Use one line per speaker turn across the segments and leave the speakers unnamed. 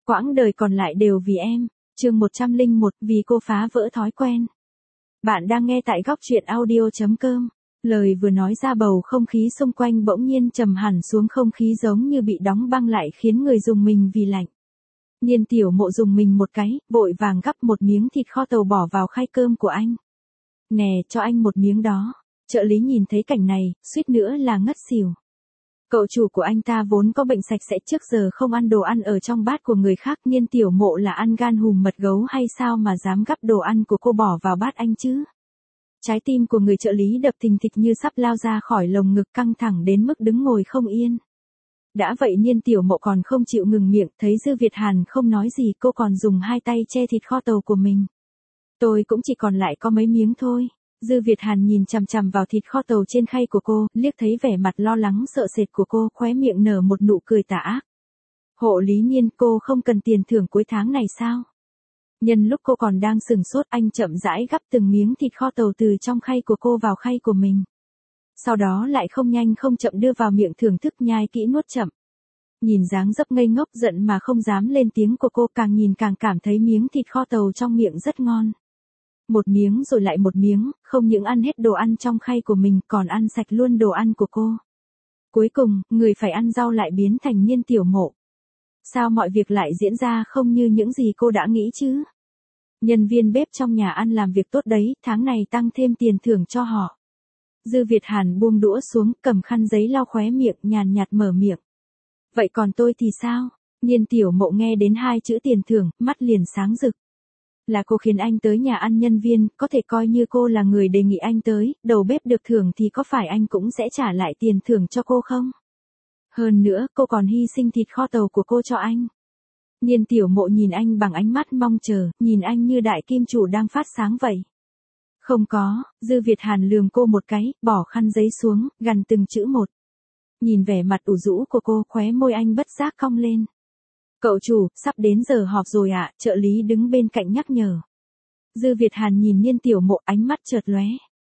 Quãng đời còn lại đều vì em. Chương 101, vì cô phá vỡ thói quen. Bạn đang nghe tại góc truyện audio.com. Lời vừa nói ra bầu không khí xung quanh bỗng nhiên trầm hẳn xuống, không khí giống như bị đóng băng lại khiến người dùng mình vì lạnh. Niên Tiểu Mộ dùng mình một cái, vội vàng gắp một miếng thịt kho tàu bỏ vào khay cơm của anh. Nè, cho anh một miếng đó. Trợ lý nhìn thấy cảnh này, suýt nữa là ngất xỉu. Cậu chủ của anh ta vốn có bệnh sạch sẽ, trước giờ không ăn đồ ăn ở trong bát của người khác. Niên Tiểu Mộ là ăn gan hùm mật gấu hay sao mà dám gắp đồ ăn của cô bỏ vào bát anh chứ? Trái tim của người trợ lý đập thình thịch như sắp lao ra khỏi lồng ngực, căng thẳng đến mức đứng ngồi không yên. Đã vậy Niên Tiểu Mộ còn không chịu ngừng miệng, thấy Dư Việt Hàn không nói gì, cô còn dùng hai tay che thịt kho tàu của mình. Tôi cũng chỉ còn lại có mấy miếng thôi. Dư Việt Hàn nhìn chằm chằm vào thịt kho tàu trên khay của cô, liếc thấy vẻ mặt lo lắng sợ sệt của cô, khóe miệng nở một nụ cười tà ác. Hộ lý Niên, cô không cần tiền thưởng cuối tháng này sao? Nhân lúc cô còn đang sửng sốt, anh chậm rãi gắp từng miếng thịt kho tàu từ trong khay của cô vào khay của mình. Sau đó lại không nhanh không chậm đưa vào miệng, thưởng thức nhai kỹ nuốt chậm. Nhìn dáng dấp ngây ngốc giận mà không dám lên tiếng của cô, càng nhìn càng cảm thấy miếng thịt kho tàu trong miệng rất ngon. Một miếng rồi lại một miếng, không những ăn hết đồ ăn trong khay của mình còn ăn sạch luôn đồ ăn của cô. Cuối cùng, người phải ăn rau lại biến thành Niên Tiểu Mộ. Sao mọi việc lại diễn ra không như những gì cô đã nghĩ chứ? Nhân viên bếp trong nhà ăn làm việc tốt đấy, tháng này tăng thêm tiền thưởng cho họ. Dư Việt Hàn buông đũa xuống, cầm khăn giấy lau khóe miệng, nhàn nhạt mở miệng. Vậy còn tôi thì sao? Niên Tiểu Mộ nghe đến hai chữ tiền thưởng, mắt liền sáng rực. Là cô khiến anh tới nhà ăn nhân viên, có thể coi như cô là người đề nghị anh tới, đầu bếp được thưởng thì có phải anh cũng sẽ trả lại tiền thưởng cho cô không? Hơn nữa, cô còn hy sinh thịt kho tàu của cô cho anh. Niên Tiểu Mộ nhìn anh bằng ánh mắt mong chờ, nhìn anh như đại kim chủ đang phát sáng vậy. Không có. Dư Việt Hàn lườm cô một cái, bỏ khăn giấy xuống, gằn từng chữ một. Nhìn vẻ mặt ủ rũ của cô, khóe môi anh bất giác cong lên. Cậu chủ, sắp đến giờ họp rồi ạ, trợ lý đứng bên cạnh nhắc nhở. Dư Việt Hàn nhìn Niên Tiểu Mộ, ánh mắt chợt lóe.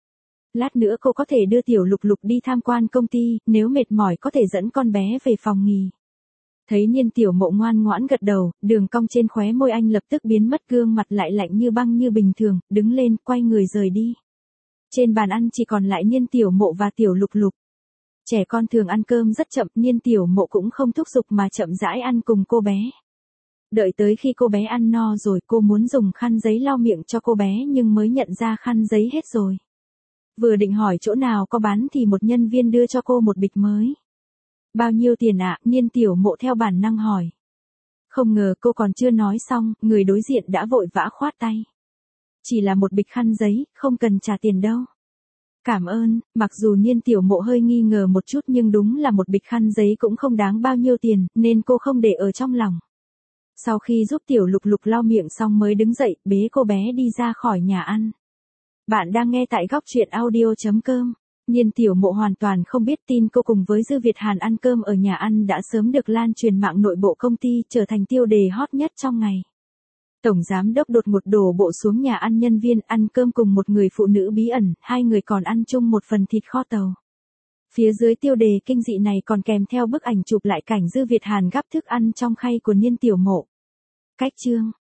Lát nữa cô có thể đưa Tiểu Lục Lục đi tham quan công ty, nếu mệt mỏi có thể dẫn con bé về phòng nghỉ. Thấy Niên Tiểu Mộ ngoan ngoãn gật đầu, đường cong trên khóe môi anh lập tức biến mất, gương mặt lại lạnh như băng như bình thường, đứng lên, quay người rời đi. Trên bàn ăn chỉ còn lại Niên Tiểu Mộ và Tiểu Lục Lục. Trẻ con thường ăn cơm rất chậm, Niên Tiểu Mộ cũng không thúc giục mà chậm rãi ăn cùng cô bé. Đợi tới khi cô bé ăn no rồi, cô muốn dùng khăn giấy lau miệng cho cô bé nhưng mới nhận ra khăn giấy hết rồi. Vừa định hỏi chỗ nào có bán thì một nhân viên đưa cho cô một bịch mới. Bao nhiêu tiền ạ? Niên Tiểu Mộ theo bản năng hỏi. Không ngờ cô còn chưa nói xong, người đối diện đã vội vã khoát tay. Chỉ là một bịch khăn giấy, không cần trả tiền đâu. Cảm ơn. Mặc dù Niên Tiểu Mộ hơi nghi ngờ một chút nhưng đúng là một bịch khăn giấy cũng không đáng bao nhiêu tiền, nên cô không để ở trong lòng. Sau khi giúp Tiểu Lục Lục lau miệng xong mới đứng dậy, bế cô bé đi ra khỏi nhà ăn. Bạn đang nghe tại góc truyện audio.com. Niên Tiểu Mộ hoàn toàn không biết tin cô cùng với Dư Việt Hàn ăn cơm ở nhà ăn đã sớm được lan truyền mạng nội bộ công ty, trở thành tiêu đề hot nhất trong ngày. Tổng giám đốc đột ngột đổ bộ xuống nhà ăn nhân viên ăn cơm cùng một người phụ nữ bí ẩn, hai người còn ăn chung một phần thịt kho tàu. Phía dưới tiêu đề kinh dị này còn kèm theo bức ảnh chụp lại cảnh Dư Việt Hàn gắp thức ăn trong khay của Niên Tiểu Mộ. Cách chương.